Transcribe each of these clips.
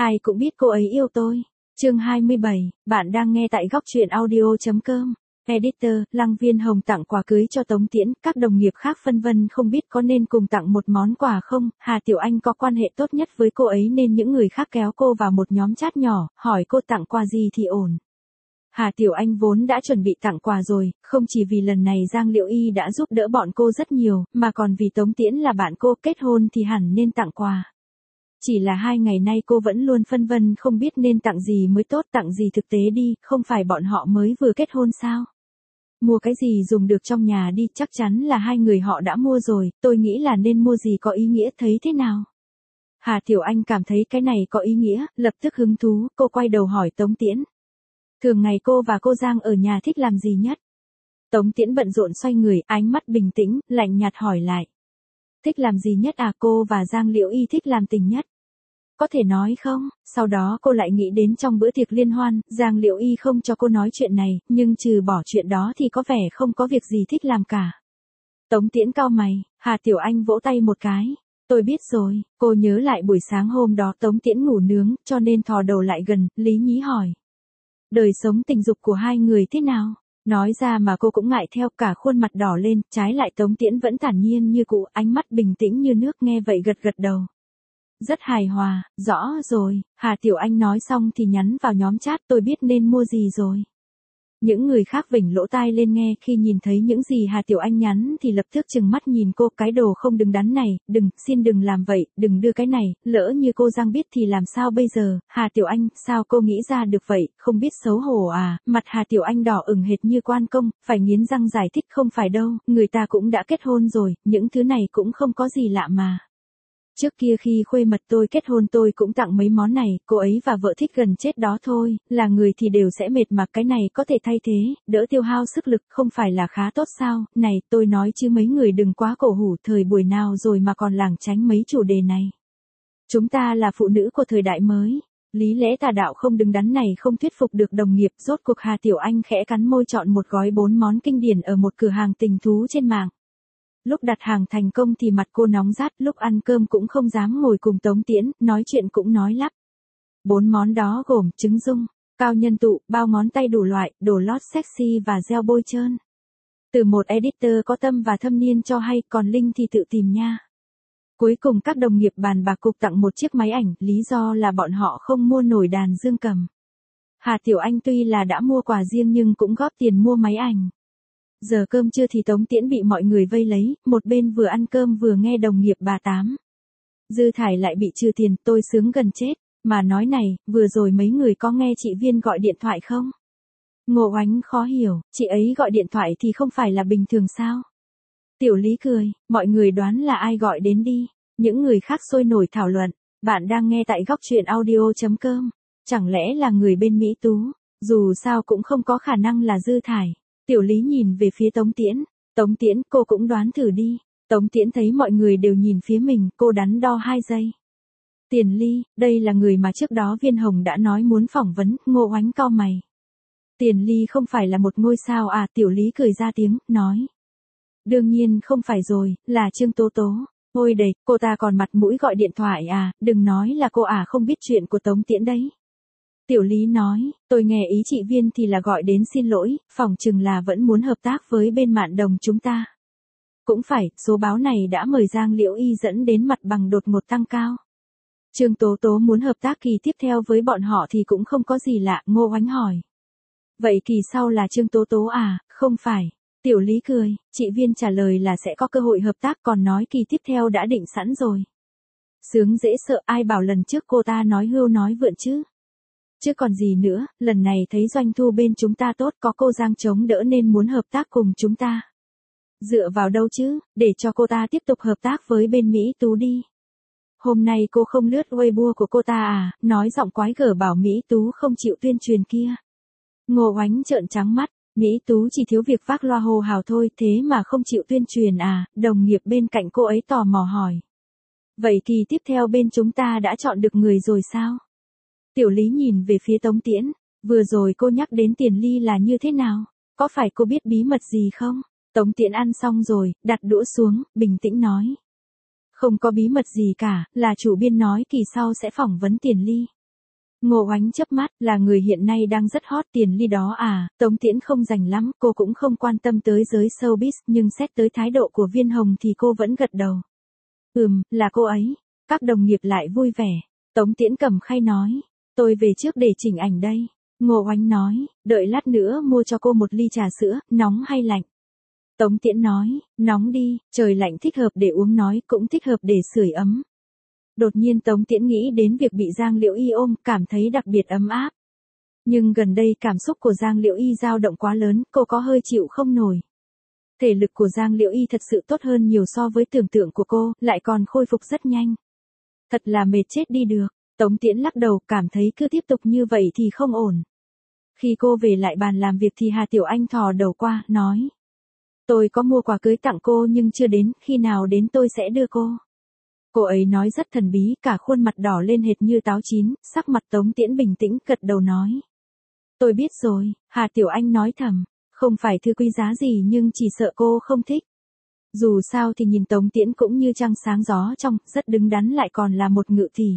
Ai cũng biết cô ấy yêu tôi. Chương 27, bạn đang nghe tại góc truyện audio.com. Editor, Lăng Viên Hồng tặng quà cưới cho Tống Tiễn, các đồng nghiệp khác phân vân không biết có nên cùng tặng một món quà không. Hà Tiểu Anh có quan hệ tốt nhất với cô ấy nên những người khác kéo cô vào một nhóm chat nhỏ, hỏi cô tặng quà gì thì ổn. Hà Tiểu Anh vốn đã chuẩn bị tặng quà rồi, không chỉ vì lần này Giang Liễu Y đã giúp đỡ bọn cô rất nhiều, mà còn vì Tống Tiễn là bạn cô, kết hôn thì hẳn nên tặng quà. Chỉ là 2 ngày nay cô vẫn luôn phân vân không biết nên tặng gì mới tốt, tặng gì thực tế đi, không phải bọn họ mới vừa kết hôn sao? Mua cái gì dùng được trong nhà đi, chắc chắn là hai người họ đã mua rồi, tôi nghĩ là nên mua gì có ý nghĩa, thấy thế nào? Hà Tiểu Anh cảm thấy cái này có ý nghĩa, lập tức hứng thú, cô quay đầu hỏi Tống Tiễn. Thường ngày cô và cô Giang ở nhà thích làm gì nhất? Tống Tiễn bận rộn xoay người, ánh mắt bình tĩnh, lạnh nhạt hỏi lại. Thích làm gì nhất à? Cô và Giang Liễu Y thích làm tình nhất. Có thể nói không? Sau đó cô lại nghĩ đến trong bữa tiệc liên hoan, Giang Liễu Y không cho cô nói chuyện này, nhưng trừ bỏ chuyện đó thì có vẻ không có việc gì thích làm cả. Tống Tiễn cau mày, Hà Tiểu Anh vỗ tay một cái. Tôi biết rồi, cô nhớ lại buổi sáng hôm đó Tống Tiễn ngủ nướng, cho nên thò đầu lại gần, lý nhí hỏi. Đời sống tình dục của hai người thế nào? Nói ra mà cô cũng ngại theo, cả khuôn mặt đỏ lên, trái lại Tống Tiễn vẫn thản nhiên như cũ, ánh mắt bình tĩnh như nước, nghe vậy gật gật đầu. Rất hài hòa, rõ rồi, Hà Tiểu Anh nói xong thì nhắn vào nhóm chat, tôi biết nên mua gì rồi. Những người khác vểnh lỗ tai lên nghe, khi nhìn thấy những gì Hà Tiểu Anh nhắn thì lập tức trừng mắt nhìn cô, cái đồ không đứng đắn này, xin đừng làm vậy, đừng đưa cái này, lỡ như cô Giang biết thì làm sao bây giờ? Hà Tiểu Anh, sao cô nghĩ ra được vậy, không biết xấu hổ à? Mặt Hà Tiểu Anh đỏ ửng hệt như quan công, phải nghiến răng giải thích, không phải đâu, người ta cũng đã kết hôn rồi, những thứ này cũng không có gì lạ mà. Trước kia khi khuê mật tôi kết hôn tôi cũng tặng mấy món này, cô ấy và vợ thích gần chết đó thôi, là người thì đều sẽ mệt mà cái này có thể thay thế, đỡ tiêu hao sức lực, không phải là khá tốt sao? Này, tôi nói chứ mấy người đừng quá cổ hủ, thời buổi nào rồi mà còn lảng tránh mấy chủ đề này. Chúng ta là phụ nữ của thời đại mới. Lý lẽ tà đạo không đứng đắn này không thuyết phục được đồng nghiệp, rốt cuộc Hà Tiểu Anh khẽ cắn môi chọn một gói 4 món kinh điển ở một cửa hàng tình thú trên mạng. Lúc đặt hàng thành công thì mặt cô nóng rát, lúc ăn cơm cũng không dám ngồi cùng Tống Tiễn, nói chuyện cũng nói lắp. 4 món đó gồm trứng dung, cao nhân tụ, bao ngón tay đủ loại, đồ lót sexy và gel bôi trơn. Từ một editor có tâm và thâm niên cho hay, còn link thì tự tìm nha. Cuối cùng các đồng nghiệp bàn bạc cục tặng một chiếc máy ảnh, lý do là bọn họ không mua nổi đàn dương cầm. Hà Tiểu Anh tuy là đã mua quà riêng nhưng cũng góp tiền mua máy ảnh. Giờ cơm trưa thì Tống Tiễn bị mọi người vây lấy, một bên vừa ăn cơm vừa nghe đồng nghiệp bà tám. Dư Thải lại bị trừ tiền, tôi sướng gần chết. Mà nói này, vừa rồi mấy người có nghe chị Viên gọi điện thoại không? Ngô Oánh khó hiểu, chị ấy gọi điện thoại thì không phải là bình thường sao? Tiểu Lý cười, mọi người đoán là ai gọi đến đi. Những người khác sôi nổi thảo luận, bạn đang nghe tại góc truyện audio.com. Chẳng lẽ là người bên Mỹ Tú? Dù sao cũng không có khả năng là Dư Thải. Tiểu Lý nhìn về phía Tống Tiễn. Tống Tiễn, cô cũng đoán thử đi. Tống Tiễn thấy mọi người đều nhìn phía mình, cô đắn đo 2 giây. Tiền Ly, đây là người mà trước đó Viên Hồng đã nói muốn phỏng vấn, Ngô Oánh cau mày. Tiền Ly không phải là một ngôi sao à? Tiểu Lý cười ra tiếng, nói. Đương nhiên không phải rồi, là Trương Tố Tố. Ôi đầy, cô ta còn mặt mũi gọi điện thoại à, đừng nói là cô không biết chuyện của Tống Tiễn đấy. Tiểu Lý nói, tôi nghe ý chị Viên thì là gọi đến xin lỗi, phỏng chừng là vẫn muốn hợp tác với bên Mạn Đồng chúng ta. Cũng phải, số báo này đã mời Giang Liễu Y dẫn đến mặt bằng đột ngột tăng cao. Trương Tố Tố muốn hợp tác kỳ tiếp theo với bọn họ thì cũng không có gì lạ, Ngô Oánh hỏi. Vậy kỳ sau là Trương Tố Tố à? Không phải. Tiểu Lý cười, chị Viên trả lời là sẽ có cơ hội hợp tác, còn nói kỳ tiếp theo đã định sẵn rồi. Sướng dễ sợ, ai bảo lần trước cô ta nói hưu nói vượn chứ. Chứ còn gì nữa, lần này thấy doanh thu bên chúng ta tốt, có cô Giang chống đỡ nên muốn hợp tác cùng chúng ta. Dựa vào đâu chứ, để cho cô ta tiếp tục hợp tác với bên Mỹ Tú đi. Hôm nay cô không lướt Weibo của cô ta à? Nói giọng quái gở bảo Mỹ Tú không chịu tuyên truyền kia. Ngô Oánh trợn trắng mắt, Mỹ Tú chỉ thiếu việc vác loa hô hào thôi, thế mà không chịu tuyên truyền à? Đồng nghiệp bên cạnh cô ấy tò mò hỏi. Vậy kỳ tiếp theo bên chúng ta đã chọn được người rồi sao? Tiểu Lý nhìn về phía Tống Tiễn, vừa rồi cô nhắc đến Tiền Ly là như thế nào? Có phải cô biết bí mật gì không? Tống Tiễn ăn xong rồi, đặt đũa xuống, bình tĩnh nói. Không có bí mật gì cả, là chủ biên nói kỳ sau sẽ phỏng vấn Tiền Ly. Ngô Oánh chớp mắt, là người hiện nay đang rất hot Tiền Ly đó à, Tống Tiễn không rành lắm, cô cũng không quan tâm tới giới showbiz, nhưng xét tới thái độ của Viên Hồng thì cô vẫn gật đầu. Là cô ấy. Các đồng nghiệp lại vui vẻ. Tống Tiễn cầm khay nói, tôi về trước để chỉnh ảnh đây. Ngô Oánh nói, đợi lát nữa mua cho cô một ly trà sữa, nóng hay lạnh? Tống Tiễn nói, nóng đi, trời lạnh thích hợp để uống nói, cũng thích hợp để sưởi ấm. Đột nhiên Tống Tiễn nghĩ đến việc bị Giang Liễu Y ôm, cảm thấy đặc biệt ấm áp. Nhưng gần đây cảm xúc của Giang Liễu Y dao động quá lớn, cô có hơi chịu không nổi. Thể lực của Giang Liễu Y thật sự tốt hơn nhiều so với tưởng tượng của cô, lại còn khôi phục rất nhanh. Thật là mệt chết đi được. Tống Tiễn lắc đầu, cảm thấy cứ tiếp tục như vậy thì không ổn. Khi cô về lại bàn làm việc thì Hà Tiểu Anh thò đầu qua, nói. Tôi có mua quà cưới tặng cô nhưng chưa đến, khi nào đến tôi sẽ đưa cô. Cô ấy nói rất thần bí, cả khuôn mặt đỏ lên hệt như táo chín, sắc mặt Tống Tiễn bình tĩnh gật đầu nói. Tôi biết rồi, Hà Tiểu Anh nói thầm, không phải thư quý giá gì nhưng chỉ sợ cô không thích. Dù sao thì nhìn Tống Tiễn cũng như trăng sáng gió trong, rất đứng đắn lại còn là một ngự tỷ.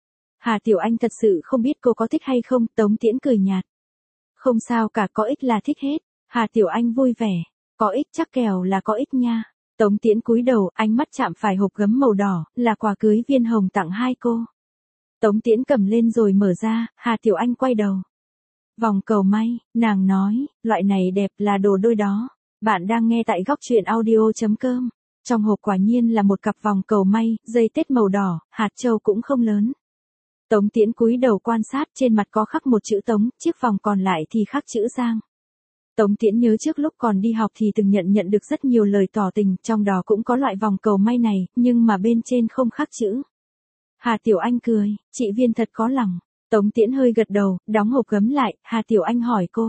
Hà Tiểu Anh thật sự không biết cô có thích hay không, Tống Tiễn cười nhạt. Không sao cả, có ích là thích hết. Hà Tiểu Anh vui vẻ, có ích chắc kèo là có ích nha. Tống Tiễn cúi đầu, ánh mắt chạm phải hộp gấm màu đỏ, là quà cưới Viên Hồng tặng hai cô. Tống Tiễn cầm lên rồi mở ra, Hà Tiểu Anh quay đầu. Vòng cầu may, nàng nói, loại này đẹp là đồ đôi đó. Bạn đang nghe tại góc truyện audio.com. Trong hộp quả nhiên là một cặp vòng cầu may, dây tết màu đỏ, hạt châu cũng không lớn. Tống Tiễn cúi đầu quan sát, trên mặt có khắc một chữ Tống, chiếc vòng còn lại thì khắc chữ Giang. Tống Tiễn nhớ trước lúc còn đi học thì từng nhận được rất nhiều lời tỏ tình, trong đó cũng có loại vòng cầu may này, nhưng mà bên trên không khắc chữ. Hà Tiểu Anh cười, chị Viên thật có lòng. Tống Tiễn hơi gật đầu, đóng hộp gấm lại, Hà Tiểu Anh hỏi cô.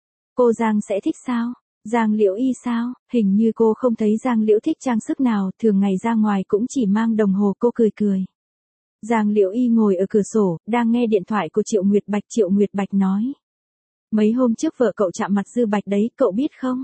Cô Giang sẽ thích sao? Giang Liễu Y sao? Hình như cô không thấy Giang Liễu thích trang sức nào, thường ngày ra ngoài cũng chỉ mang đồng hồ, cô cười cười. Giang Liễu Y ngồi ở cửa sổ, đang nghe điện thoại của Triệu Nguyệt Bạch. Triệu Nguyệt Bạch nói. Mấy hôm trước vợ cậu chạm mặt Dư Bạch đấy, cậu biết không?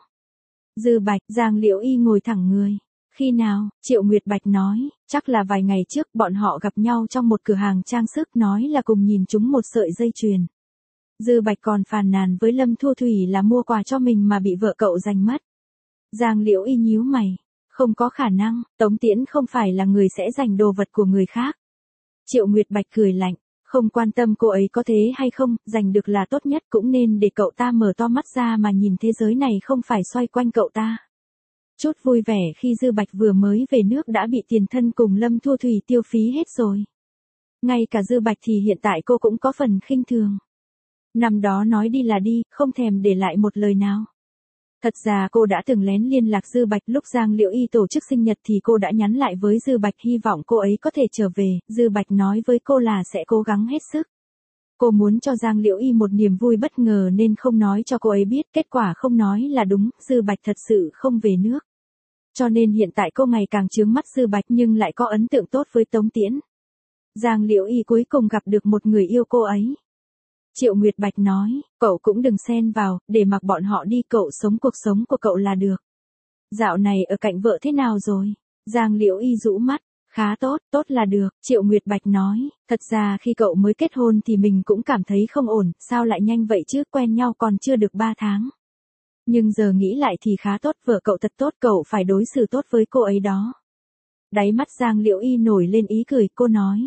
Dư Bạch, Giang Liễu Y ngồi thẳng người. Khi nào? Triệu Nguyệt Bạch nói, chắc là vài ngày trước bọn họ gặp nhau trong một cửa hàng trang sức, nói là cùng nhìn chúng một sợi dây chuyền. Dư Bạch còn phàn nàn với Lâm Thu Thủy là mua quà cho mình mà bị vợ cậu giành mất. Giang Liễu Y nhíu mày. Không có khả năng, Tống Tiễn không phải là người sẽ giành đồ vật của người khác. Triệu Nguyệt Bạch cười lạnh, không quan tâm cô ấy có thế hay không, giành được là tốt nhất, cũng nên để cậu ta mở to mắt ra mà nhìn thế giới này không phải xoay quanh cậu ta. Chút vui vẻ khi Dư Bạch vừa mới về nước đã bị tiền thân cùng Lâm Thu Thủy tiêu phí hết rồi. Ngay cả Dư Bạch thì hiện tại cô cũng có phần khinh thường. Năm đó nói đi là đi, không thèm để lại một lời nào. Thật ra cô đã từng lén liên lạc Dư Bạch, lúc Giang Liễu Y tổ chức sinh nhật thì cô đã nhắn lại với Dư Bạch hy vọng cô ấy có thể trở về, Dư Bạch nói với cô là sẽ cố gắng hết sức. Cô muốn cho Giang Liễu Y một niềm vui bất ngờ nên không nói cho cô ấy biết, kết quả không nói là đúng, Dư Bạch thật sự không về nước. Cho nên hiện tại cô ngày càng chướng mắt Dư Bạch nhưng lại có ấn tượng tốt với Tống Tiễn. Giang Liễu Y cuối cùng gặp được một người yêu cô ấy. Triệu Nguyệt Bạch nói, cậu cũng đừng xen vào, để mặc bọn họ đi, cậu sống cuộc sống của cậu là được. Dạo này ở cạnh vợ thế nào rồi? Giang Liễu Y rũ mắt, khá tốt, tốt là được, Triệu Nguyệt Bạch nói, thật ra khi cậu mới kết hôn thì mình cũng cảm thấy không ổn, sao lại nhanh vậy chứ, quen nhau còn chưa được 3 tháng. Nhưng giờ nghĩ lại thì khá tốt, vợ cậu thật tốt, cậu phải đối xử tốt với cô ấy đó. Đáy mắt Giang Liễu Y nổi lên ý cười, cô nói.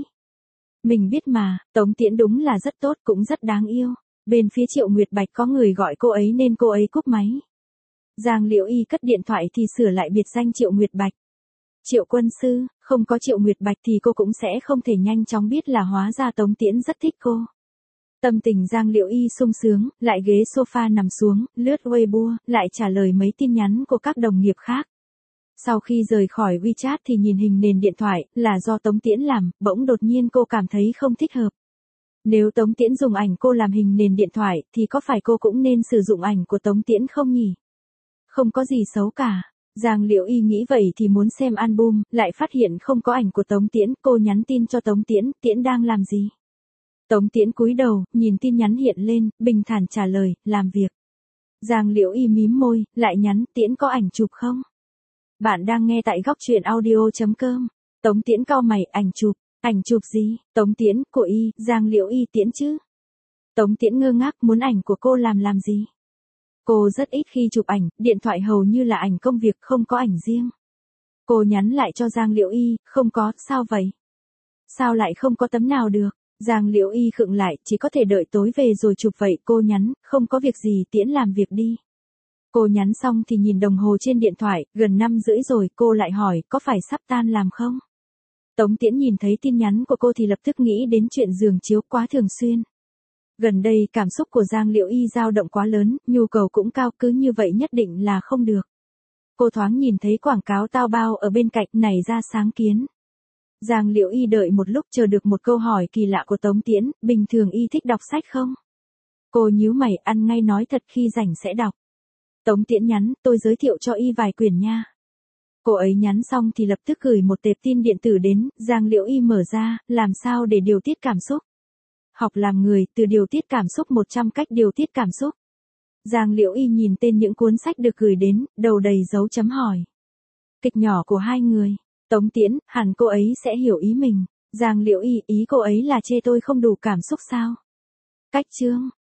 Mình biết mà, Tống Tiễn đúng là rất tốt, cũng rất đáng yêu. Bên phía Triệu Nguyệt Bạch có người gọi cô ấy nên cô ấy cúp máy. Giang Liễu Y cất điện thoại thì sửa lại biệt danh Triệu Nguyệt Bạch. Triệu quân sư, không có Triệu Nguyệt Bạch thì cô cũng sẽ không thể nhanh chóng biết là hóa ra Tống Tiễn rất thích cô. Tâm tình Giang Liễu Y sung sướng, lại ghế sofa nằm xuống, lướt Weibo, lại trả lời mấy tin nhắn của các đồng nghiệp khác. Sau khi rời khỏi WeChat thì nhìn hình nền điện thoại, là do Tống Tiễn làm, bỗng đột nhiên cô cảm thấy không thích hợp. Nếu Tống Tiễn dùng ảnh cô làm hình nền điện thoại, thì có phải cô cũng nên sử dụng ảnh của Tống Tiễn không nhỉ? Không có gì xấu cả. Giang Liễu Y nghĩ vậy thì muốn xem album, lại phát hiện không có ảnh của Tống Tiễn, cô nhắn tin cho Tống Tiễn, Tiễn đang làm gì? Tống Tiễn cúi đầu, nhìn tin nhắn hiện lên, bình thản trả lời, làm việc. Giang Liễu Y mím môi, lại nhắn, Tiễn có ảnh chụp không? Bạn đang nghe tại góc truyện audio.com. Tống Tiễn cau mày, ảnh chụp gì? Tống Tiễn, của Y, Giang Liễu Y Tiễn chứ? Tống Tiễn ngơ ngác, muốn ảnh của cô làm gì? Cô rất ít khi chụp ảnh, điện thoại hầu như là ảnh công việc, không có ảnh riêng. Cô nhắn lại cho Giang Liễu Y, không có, sao vậy? Sao lại không có tấm nào được? Giang Liễu Y khựng lại, chỉ có thể đợi tối về rồi chụp vậy. Cô nhắn, không có việc gì, Tiễn làm việc đi. Cô nhắn xong thì nhìn đồng hồ trên điện thoại, gần 5:30 rồi. Cô lại hỏi, có phải sắp tan làm không? Tống Tiễn nhìn thấy tin nhắn của cô thì lập tức nghĩ đến chuyện giường chiếu quá thường xuyên. Gần đây cảm xúc của Giang Liễu Y dao động quá lớn, nhu cầu cũng cao, cứ như vậy nhất định là không được. Cô thoáng nhìn thấy quảng cáo tao bao ở bên cạnh, nảy ra sáng kiến. Giang Liễu Y đợi một lúc chờ được một câu hỏi kỳ lạ của Tống Tiễn, bình thường Y thích đọc sách không? Cô nhíu mày, ăn ngay nói thật, khi rảnh sẽ đọc. Tống Tiễn nhắn, tôi giới thiệu cho Y vài quyển nha. Cô ấy nhắn xong thì lập tức gửi một tệp tin điện tử đến. Giang Liễu Y mở ra, làm sao để điều tiết cảm xúc? Học làm người, từ điều tiết cảm xúc 100 cách điều tiết cảm xúc. Giang Liễu Y nhìn tên những cuốn sách được gửi đến, đầu đầy dấu chấm hỏi. Kịch nhỏ của hai người. Tống Tiễn, hẳn cô ấy sẽ hiểu ý mình. Giang Liễu Y, ý cô ấy là chê tôi không đủ cảm xúc sao? Cách chương.